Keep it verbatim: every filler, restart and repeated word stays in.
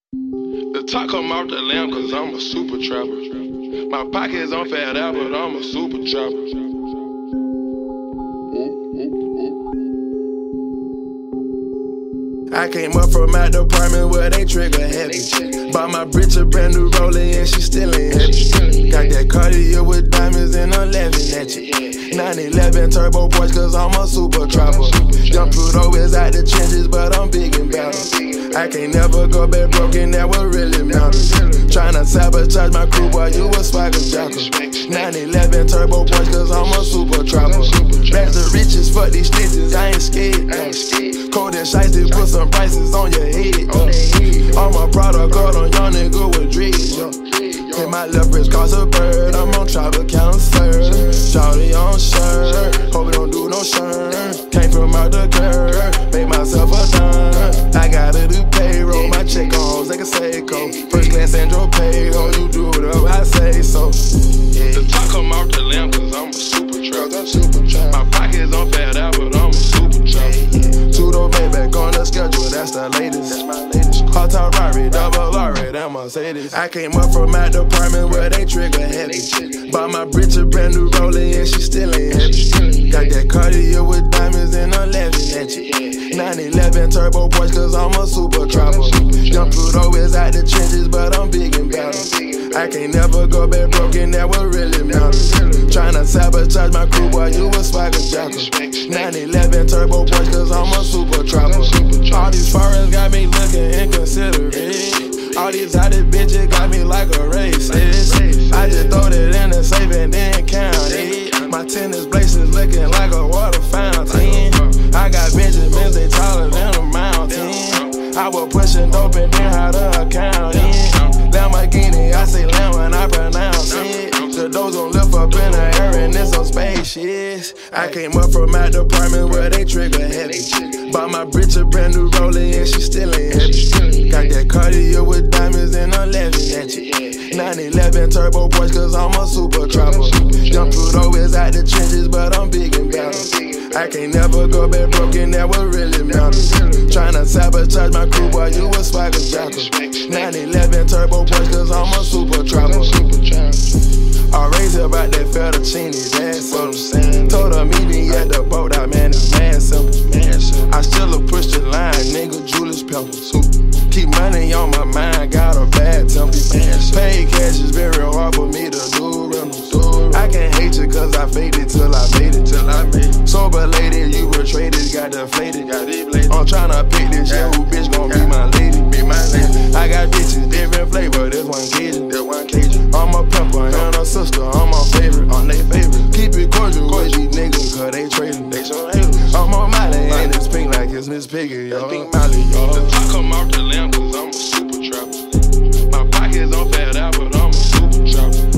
The top come off the lamb cause I'm a super trapper. My pockets on fat out, but I'm a super trapper. I came up from my department where they trigger heavy. Bought my bitch a brand new rollie and she still ain't heavy. Got that Cartier with diamonds and I'm laughing at you. nine eleven turbo boys cause I'm a super trapper. Young Pluto is out the trenches but I'm big and better. I can't never go back broken, that what really matters. Tryna sabotage my crew, boy, you a swagger jacker. nine eleven turbo boys cause I'm a super trapper. Back to riches, fuck these stitches, I ain't scared. Cold and shiesty, put some prices on your head. Uh. All my product got on young nigga with dreads. Uh. Hit my left wrist cost a bird, I'm on travel counter. Shawty on shirt, hope it don't do no shirt. Came from out the curb, made myself a dime. I gotta do payroll, my check on like a Seiko. First class Andro payroll, you do whatever I say so. Yeah. The top come off the lamb cause I'm a super trap. My pockets on fat out, but I'm a super trap. Two-door baby on the schedule, that's the latest. That's my latest. Hot top Rari, double Rari, that Mercedes. I came up from my department where they trigger heavy. Bought my bitch a brand new rollie and she still ain't heavy. Got that Cartier with diamonds and I'm laughing at you. nine eleven turbo boys cause I'm a super trapper. Young Pluto is out the trenches but I'm big and better. I can't never go back broken, that what really matters. Tryna sabotage my crew, boy, you a swagger jacker. nine eleven turbo boys cause I'm a super trapper. All these foreigns got me looking inconsiderate. All these hottie bitches got me like a racist. I just throw it in the safe and then count it. My tennis bracelets looking like a water fountain. I got Benjamins, they taller than a mountain. I was pushing dope and then how to account it. Lamborghini, I say lamb when I pronounce it. The doors gon' lift up in the air and it's on spaceships. I came up from my department where they trigger heavy. Bought my bitch a brand new rollie and she still ain't heavy. Got that Cartier with diamonds and I'm laughing at you. nine eleven turbo boys cause I'm a super trapper. Young Pluto is out the trenches but I'm big and better. I can't never go back broken, that what really matters. Tryna sabotage my crew, boy, you a swagger jacker. nine eleven turbo boys cause I'm a super trapper. I raised her about that fettuccine, that's what I'm saying. Told her meet me at the boat, I man, it's mad simple. I still a push the line, nigga, Julius Peppers. Keep money on my mind, got a bad temper. Pay cash is very hard for me to do rentals. I can't hate you cause I faked it till I made it, till I made it. Sober lady, you were traded, got deflated. I'm tryna pick this, yeah, who bitch gon' be my lady. Be my lady. I got bitches, different flavor, this one Cajun, this one Cajun. I'm a pepper and a sister, I'm my favorite, I'm they favorite. Keep it cordial with these niggas cause they trading. They some haters. I'm on Molly and it's pink like it's Miss Piggy, yo. Pink Molly, yo. The top come off the lamb cause I'm a super trapper. My pockets on fat out, but I'm a super trapper.